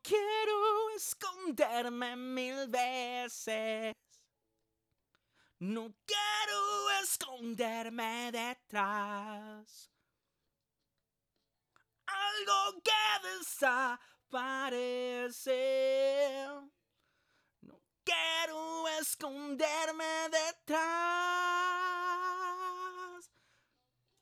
quiero esconderme mil veces. No quiero esconderme detrás. Algo que desaparece. No quiero esconderme